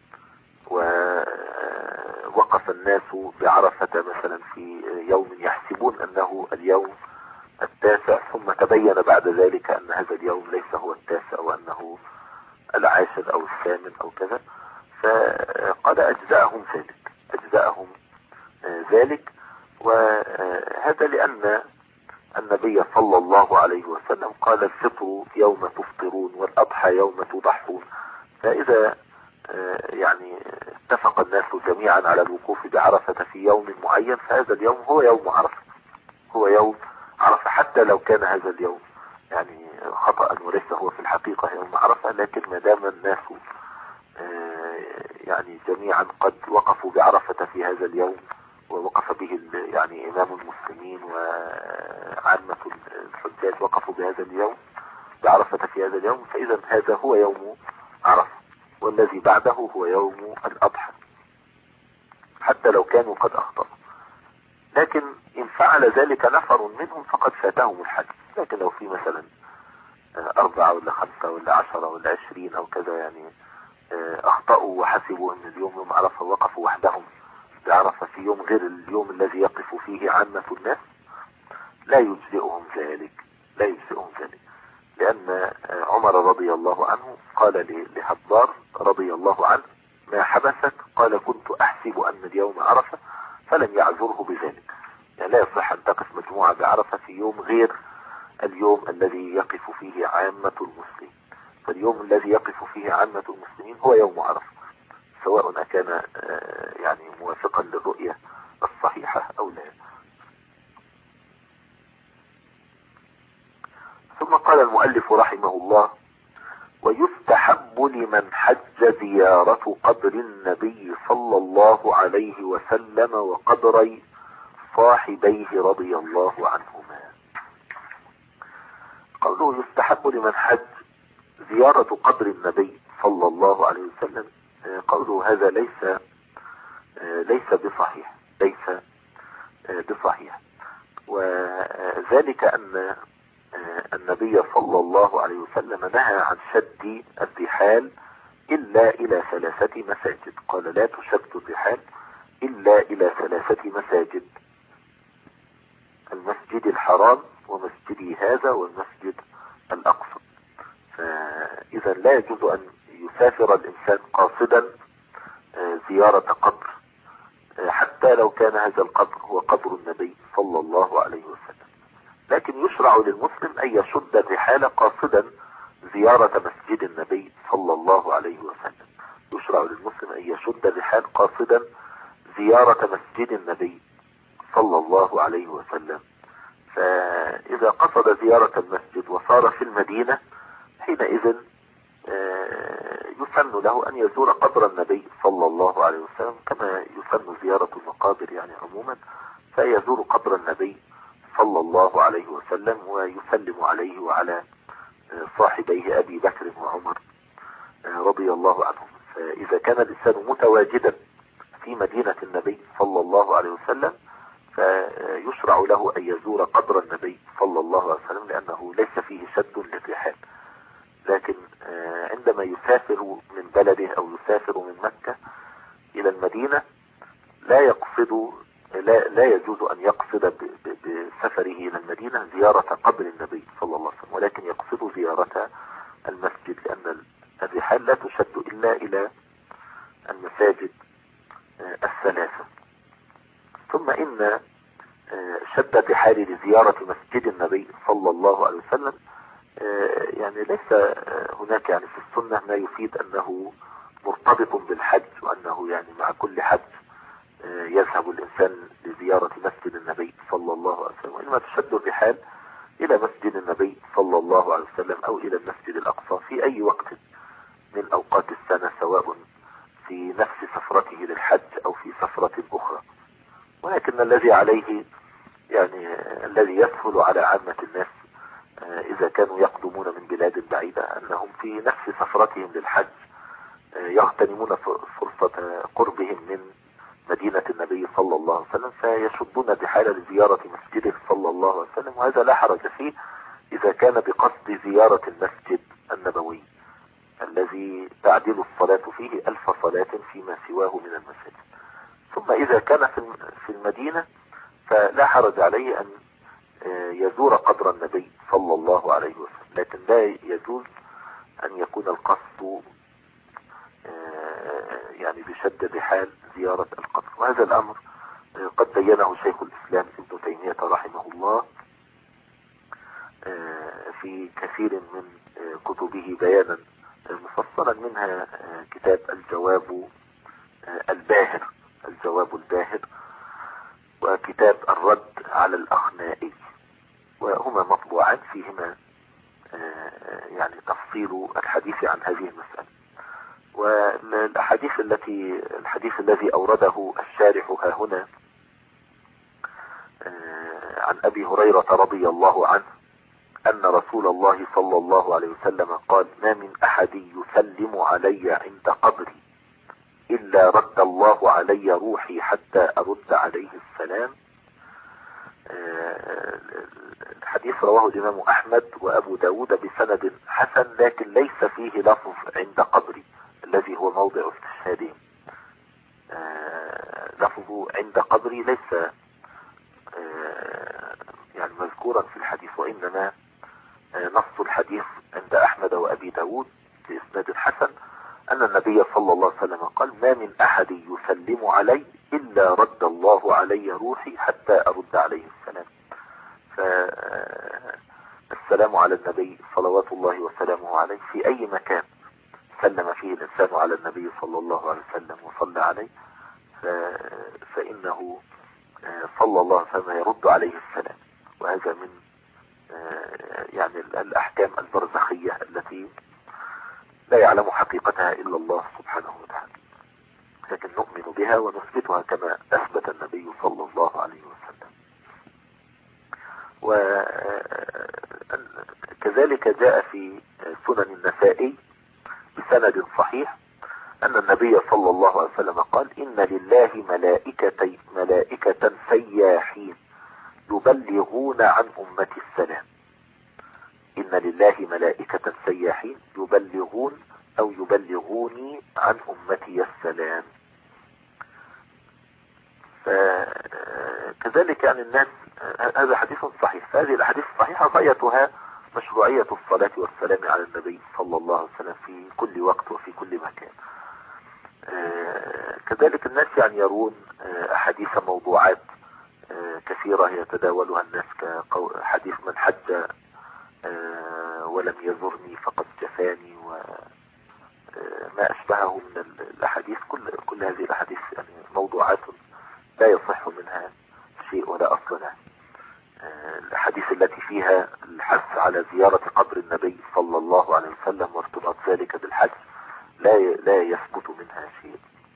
ووقف الناس بعرفة مثلا في يوم يحسبون أنه اليوم التاسع، ثم تبين بعد ذلك أن هذا اليوم ليس هو التاسع وأنه العاشر أو الثامن أو كذا، فقد أجزأهم ذلك أجزأهم ذلك وهذا لأن النبي صلى الله عليه وسلم قال الفطر يوم تفطرون والأضحى يوم تضحون. فإذا يعني اتفق الناس جميعا على الوقوف بعرفة في يوم معين، فهذا اليوم هو يوم عرفة هو يوم عرفة حتى لو كان هذا اليوم يعني خطأ وليس هو في الحقيقة يوم عرفة، لكن ما دام الناس يعني جميعا قد وقفوا بعرفة في هذا اليوم، ووقف به يعني إمام المسلمين وعامة الحجاج وقفوا بهذا اليوم بعرفة في هذا اليوم، فإذا هذا هو يوم عرفة، والذي بعده هو يوم الأضحى حتى لو كانوا قد أخطأوا. لكن إن فعل ذلك نفر منهم فقد فاتهم الحج. لكن لو في مثلا أربعة ولا خمسة ولا عشرة ولا عشرين أو كذا يعني أخطأوا وحسبوا أن اليوم يوم عرفة ووقفوا وحدهم بعرفة في يوم غير اليوم الذي يقف فيه عامة الناس، لا يجزئهم ذلك لا يجزئهم ذلك لأن عمر رضي رضي الله عنه قال لحبار رضي الله عنه: ما حبسك؟ قال: كنت احسب ان اليوم عرفة، فلم يعذره بذلك. يعني لا يصح ان تقف مجموعة بعرفة في يوم غير اليوم الذي يقف فيه عامة المسلمين. فاليوم الذي يقف فيه عامة المسلمين هو يوم عرفة، سواء كان يعني موافقا للرؤية الصحيحة او لا. ثم قال المؤلف رحمه الله: ويستحب لمن حج زيارة قبر النبي صلى الله عليه وسلم وقبري صاحبيه رضي الله عنهما. قوله يستحب لمن حج زيارة قبر النبي صلى الله عليه وسلم، قوله هذا ليس ليس بصحيح ليس بصحيح وذلك أن النبي صلى الله عليه وسلم نهى عن شد الرحال إلا إلى ثلاثة مساجد. قال: لا تشد الرحال إلا إلى ثلاثة مساجد: المسجد الحرام ومسجدي هذا والمسجد الأقصى. فإذا لا يجوز أن يسافر الإنسان قاصدا زيارة قبر، حتى لو كان هذا القبر هو قبر النبي صلى الله عليه وسلم. لكن يشرع للمسلم أن يشد الرحال قاصدا زيارة مسجد النبي صلى الله عليه وسلم. يشرع للمسلم أن يشد الرحال قاصدا زيارة مسجد النبي صلى الله عليه وسلم. فإذا قصد زيارة المسجد وصار في المدينة، حينئذ يسن له أن يزور قبر النبي صلى الله عليه وسلم، كما يسن زيارة المقابر يعني عموما. فيزور قبر النبي صلى الله عليه وسلم ويسلم عليه وعلى صاحبيه أبي بكر وعمر رضي الله عنهم. فإذا كان الإنسان متواجدا في مدينة النبي صلى الله عليه وسلم، فيشرع له أن يزور قبر النبي صلى الله عليه وسلم، لأنه ليس فيه شد للرحال. لكن عندما يسافر من بلده أو يسافر من مكة إلى المدينة، لا يقصد لا, لا يجوز أن يقصد بسفره إلى المدينة زيارة قبر النبي صلى الله عليه وسلم، ولكن يقصد زيارة المسجد، لأن الرحال لا تشد إلا إلى المساجد الثلاثة. ثم إن شد الرحال لزيارة مسجد النبي صلى الله عليه وسلم يعني ليس هناك يعني في السنة ما يفيد أنه مرتبط بالحج، وأنه يعني مع كل حج يذهب الإنسان لزيارة مسجد النبي صلى الله عليه وسلم، وإنما تشد الرحال إلى مسجد النبي صلى الله عليه وسلم أو إلى المسجد الأقصى في أي وقت من أوقات السنة، سواء في نفس سفرته للحج أو في سفرة أخرى. ولكن الذي عليه يعني الذي يسهل على عامة الناس إذا كانوا يقدمون من بلاد بعيدة، أنهم في نفس سفرتهم للحج يغتنمون فرصة قربهم من مدينة النبي صلى الله عليه وسلم، فيشدون الرحال لزيارة مسجده صلى الله عليه وسلم. وهذا لا حرج فيه إذا كان بقصد زيارة المسجد النبوي الذي تعدل الصلاة فيه ألف صلاة فيما سواه من المساجد. ثم إذا كان في المدينة فلا حرج عليه أن يزور قبر النبي صلى الله عليه وسلم، لكن لا يجوز أن يكون القصد يعني بشد الرحال زيارة القبر. وهذا الأمر قد بينه شيخ الإسلام ابن تيمية رحمه الله في كثير من كتبه بيانا مفصلا، منها كتاب الجواب الباهر الجواب الباهر وكتاب الرد على الأخنائي، وهما مطبوعان فيهما يعني تفصيل الحديث عن هذه المسألة. والأحاديث التي الحديث الذي أورده الشارح ها هنا عن أبي هريرة رضي الله عنه أن رسول الله صلى الله عليه وسلم قال: ما من أحد يسلم علي عند قبري إلا رد الله علي روحي حتى أرد عليه السلام. الحديث رواه الإمام أحمد وأبو داود بسند حسن، لكن ليس فيه لفظ عند قبري الذي هو موضع استشهادهم. لفظه عند قبري ليس يعني مذكورا في الحديث، وإنما نص الحديث عند أحمد وأبي داود بإسناد حسن أن النبي صلى الله عليه وسلم قال: ما من أحد يسلم علي إلا رد الله علي روحي حتى أرد عليه السلام. فالسلام على النبي صلوات الله وسلامه عليه في أي مكان سلم فيه الإنسان على النبي صلى الله عليه وسلم وصلى عليه فإنه صلى الله عليه وسلم يرد عليه السلام. وهذا من يعني الأحكام البرزخية التي لا يعلم حقيقتها إلا الله سبحانه وتعالى، لكن نؤمن بها ونثبتها كما أثبت النبي صلى الله عليه وسلم. وكذلك جاء في سنن النسائي بسند صحيح أن النبي صلى الله عليه وسلم قال: إن لله ملائكة ملائكة سياحين يبلغون عن أمتي السلام. إن لله ملائكة سياحين يبلغون أو يبلغوني عن أمتي السلام. فكذلك يعني الناس، هذا حديث صحيح. فهذه الأحاديث الصحيحة غايتها مشروعية الصلاة والسلام على النبي صلى الله عليه وسلم في كل وقت وفي كل مكان. كذلك الناس يعني يرون أحاديث موضوعات كثيرة يتداولها الناس كحديث من حج ولم يزرني فقد جفاني وما أشبهه من الأحاديث. كل كل هذه الأحاديث يعني موضوعات لا يصح منها شيء ولا أصل لها. الأحاديث التي فيها الحث على زيارة قبر النبي صلى الله عليه وسلم وارتباط ذلك بالحج لا لا يثبت منها شيء.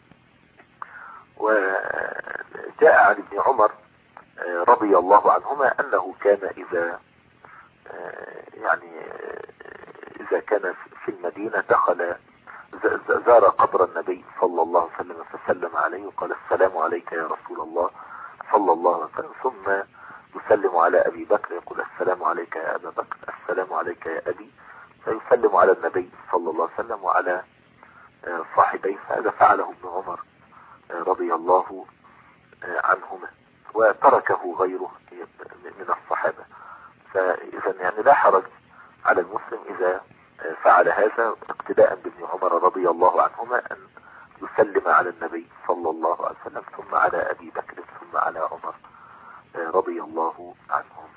وجاء عن ابن عمر رضي الله عنهما أنه كان إذا يعني إذا كان في المدينة دخل زار قبر النبي صلى الله عليه وسلم فسلم عليه وقال: السلام عليك يا رسول الله صلى الله عليه وسلم، ثم يسلم على أبي بكر يقول: السلام عليك يا أبا بكر، السلام عليك يا أبي، فيسلم على النبي صلى الله عليه وسلم وعلى صاحبيه. هذا فعله ابن عمر رضي الله عنهما وتركه غيره من الصحابة. فإذا يعني لا حرج على المسلم إذا فعل هذا اقتداء بابن عمر رضي الله عنهما أن يسلم على النبي صلى الله عليه وسلم ثم على أبي بكر ثم على عمر رضي الله عنهم.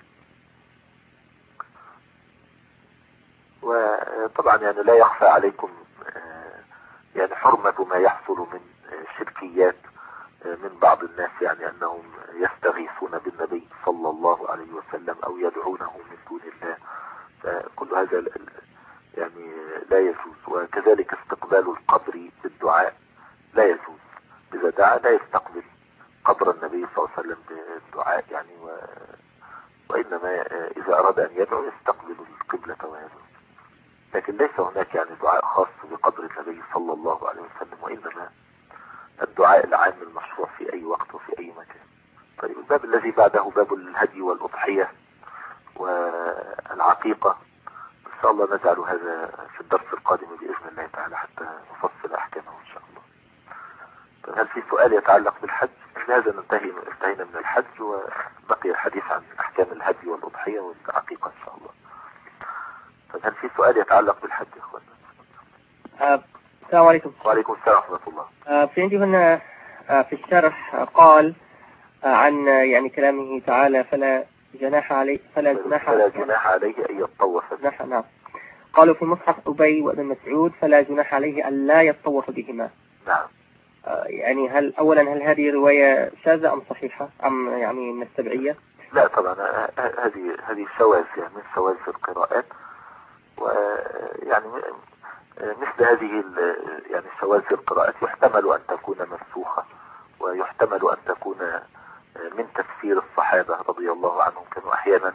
وطبعا يعني لا يخفى عليكم يعني حرمة ما يحصل من شركيات من بعض الناس، يعني أنهم يستغيثون بالنبي صلى الله عليه وسلم أو يدعونه من دون الله. فكل هذا يعني لا يجوز. وكذلك استقبال القبر بالدعاء لا يجوز. إذا دعا لا يستقبل قبر النبي صلى الله عليه وسلم بالدعاء يعني و... وإنما إذا أراد أن يدعو يستقبل القبلة ويدعو. لكن ليس هناك يعني دعاء خاص بقبر النبي صلى الله عليه وسلم، وإنما الدعاء العام المشروع في أي وقت وفي أي مكان. طيب الباب الذي بعده باب الهدي والأضحية والعقيقة، إن شاء الله نجعل هذا في الدرس القادم بإذن الله تعالى حتى نفصل أحكامه إن شاء الله. طيب هل في سؤال يتعلق بالحج؟ هذا ننتهي انتهينا من الحج وبقي الحديث عن أحكام الهدي والأضحية والعقيقة إن شاء الله. طيب هل في سؤال يتعلق بالحج يا أخوانا؟ أه السلام عليكم. وعليكم السلام ورحمة الله. أه في عندي هنا أه في الشرح قال أه عن يعني كلامه تعالى: فلا جناح عليه فلا جناح فلا جناح عليه أن يطوف به. نعم. قالوا في مصحف أبي وابن مسعود: فلا جناح عليه أن لا يطوف بهما. نعم. أه يعني هل أولا هل هذه رواية شاذة أم صحيحة أم يعني من السبعية؟ لا طبعا هذه هذه شواذ يعني من شواذ القراءات، ويعني مثل هذه يعني شواذ القراءات يحتمل أن تكون منسوخة ويحتمل أن تكون من تفسير الصحابة رضي الله عنهم. كانوا أحيانا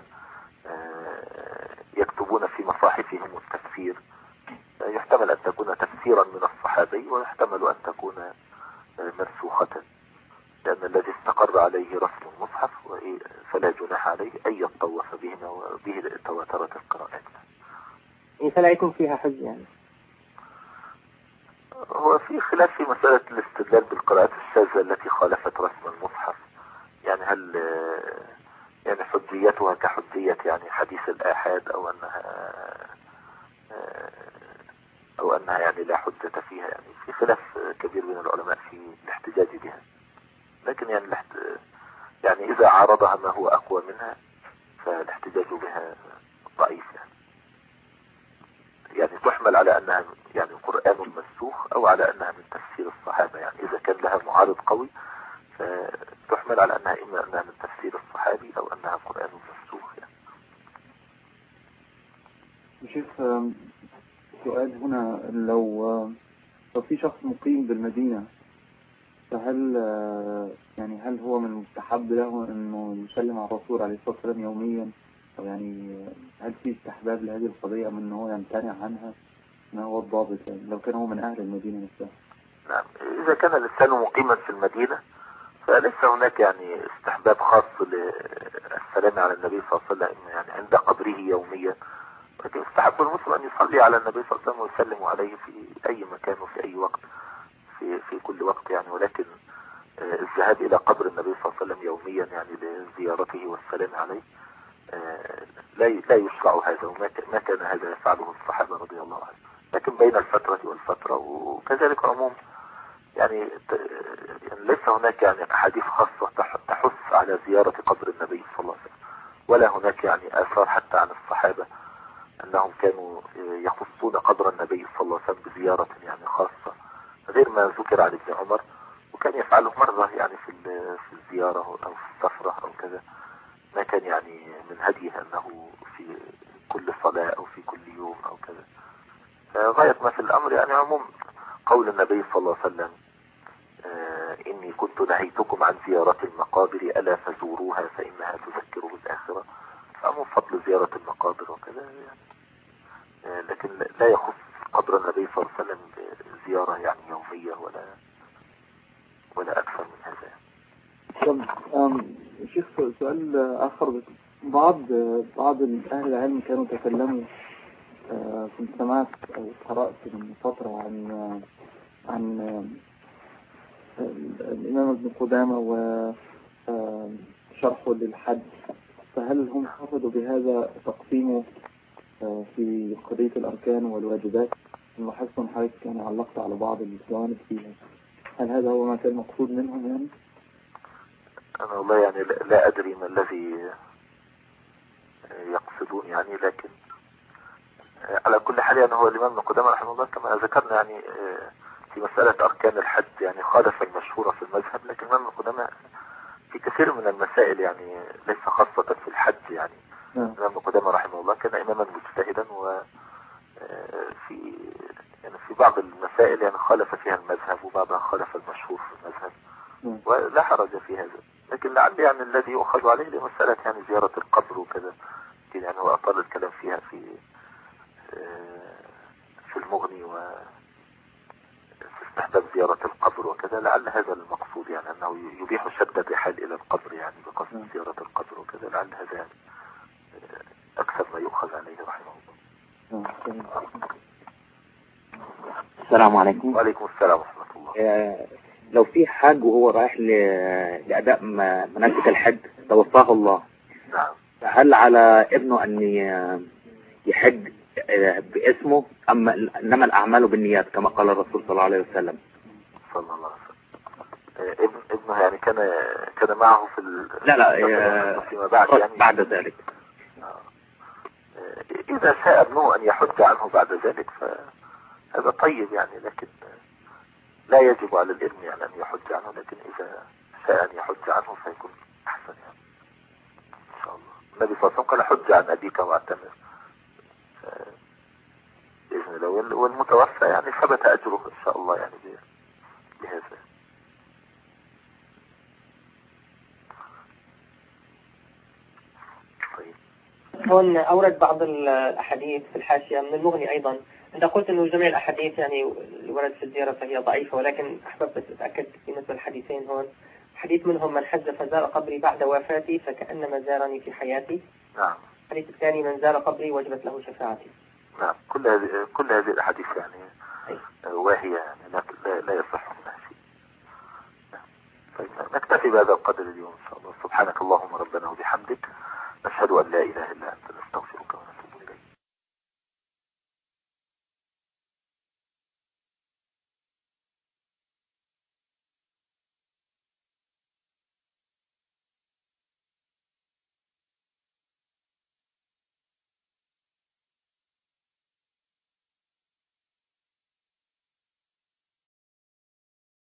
يكتبون في مصاحفهم التفسير، يحتمل أن تكون تفسيرا من الصحابي ويحتمل أن تكون منسوخة، لأن الذي استقر عليه رسم المصحف فلا جناح عليه أن يطوف بهما وبه تواترت القراءات. فلا يكون فيها حج يعني. هو في خلاف في مسألة الاستدلال بالقراءات الشاذة التي خالفت رسم المصحف، يعني هل يعني حجيتها كحجية يعني حديث الآحاد أو أنها أو أنها يعني لا حجة فيها، يعني في خلاف كبير بين العلماء في الاحتجاج بها. لكن يعني يعني إذا عارضها ما هو أقوى منها فالاحتجاج بها ضعيف، يعني يعني تحمل على أنها يعني قرآن منسوخ أو على أنها من تفسير الصحابة. يعني إذا كان لها معارض قوي فتحمل على أنها إما أنها من تفسير الصحابي أو أنها قرآن منسوخ. يعني شيخ سؤال هنا، لو لو في شخص مقيم بالمدينة فهل يعني هل هو من المستحب له انه يسلم على الرسول عليه الصلاة والسلام يوميا، او يعني هل في استحباب لهذه القضية من انه يمتنع عنها؟ ما هو الضابط يعني لو كان هو من اهل المدينة نفسها؟ نعم، اذا كان الانسان مقيما في المدينة فليس هناك يعني استحباب خاص للسلام على النبي صلى الله عليه وسلم يعني عند قبره يوميا، لكن استحب المسلم ان يصلي على النبي صلى الله عليه وسلم ويسلم عليه في اي مكان وفي اي وقت في في كل وقت يعني. ولكن الذهاب الى قبر النبي صلى الله عليه وسلم يوميا يعني لزيارته والسلام عليه لا لا يشرع هذا، وما ما كان هذا يفعله الصحابة رضي الله عنهم. لكن بين الفترة والفترة وكذلك عموم يعني, يعني ليس هناك يعني احاديث خاصة تحث على زيارة قبر النبي صلى الله عليه وسلم، ولا هناك يعني اثار حتى عن الصحابة انهم كانوا يخصون قبر النبي صلى الله عليه وسلم بزيارة يعني خاصة، غير ما ذكر عن ابن عمر وكان يفعله مرة يعني في في الزيارة او في السفرة او كذا. ما كان يعني من هديه انه في كل صلاة او في كل يوم او كذا. غاية ما في الامر يعني عموم قول النبي صلى الله عليه وسلم آه اني كنت نهيتكم عن زيارة المقابر الا فزوروها فانها تذكر بالاخرة، فعموم فضل زيارة المقابر وكذا يعني آه لكن لا يخص قبر النبي صلى الله عليه وسلم زيارة يعني يومية ولا ولا اكثر من هذا. طب شيخ سؤال آخر، بعض بعض أهل العلم كانوا تكلموا، كنت سمعت أو قرأت من فترة عن عن الإمام ابن قدامة وشرحه للحج، فهل هم حفظوا بهذا تقسيمه في قضية الأركان والواجبات؟ لاحظت أن حضرتك كان علقت على بعض الجوانب فيها، هل هذا هو ما كان مقصود منهم يعني؟ أنا والله يعني لا أدري ما الذي يقصدون يعني، لكن على كل حال يعني هو الإمام ابن قدامة رحمه الله كما ذكرنا يعني في مسألة أركان الحج يعني خالف المشهورة في المذهب، لكن الإمام ابن قدامة في كثير من المسائل يعني ليس خاصة في الحج يعني. الإمام ابن قدامة رحمه الله كان إماما مجتهدا وفي يعني في بعض المسائل يعني خالف فيها المذهب وبعضها خالف المشهور في المذهب ولا حرج في هذا. لكن لعل يعني الذي يؤخذ عليه لمسألة يعني زيارة القبر وكذا يعني هو أطال الكلام فيها في في المغني وفي استحباب زيارة القبر وكذا، لعل هذا المقصود يعني أنه يبيح شد الرحال إلى القبر يعني بقصد زيارة القبر وكذا، لعل هذا يعني أكثر ما يؤخذ عليه رحمه الله. السلام عليكم. وعليكم السلام ورحمة الله. لو في حاج وهو رايح لأداء مناسك الحج توفاه الله، نعم، هل على ابنه أن يحج باسمه أم إنما الأعمال بالنيات كما قال الرسول صلى الله عليه وسلم؟ صلى الله عليه وسلم. ابن ابنه يعني كان كان معه في ال... لا لا فيما بعد يعني بعد ذلك إذا شاء ابنه أن يحج عنه بعد ذلك فهذا طيب يعني، لكن لا يجب على الابن يعني أن يحج عنه، لكن إذا شاء أن يحج عنه فيكون أحسن يعني إن شاء الله. النبي صلى الله عليه وسلم قال حج عن أبيك واعتمر بإذن الله، والمتوفى يعني ثبت أجره إن شاء الله يعني بهذا. طيب هون أورد بعض الأحاديث في الحاشية من المغني أيضا، أنت قلت أنه جميع الأحاديث يعني الورد في الزيارة فهي ضعيفة، ولكن أحببت أتأكد بالنسبة للحديثين هون. حديث منهم من حج فزار قبري بعد وفاتي فكأنما زارني في حياتي. نعم. الحديث الثاني من زار قبري وجبت له شفاعتي. نعم، كل هذه كل هذه الأحاديث يعني واهية يعني لا لا يصح منها شيء. طيب نكتفي بهذا القدر اليوم إن شاء الله. سبحانك اللهم ربنا وبحمدك أن لا إله إلا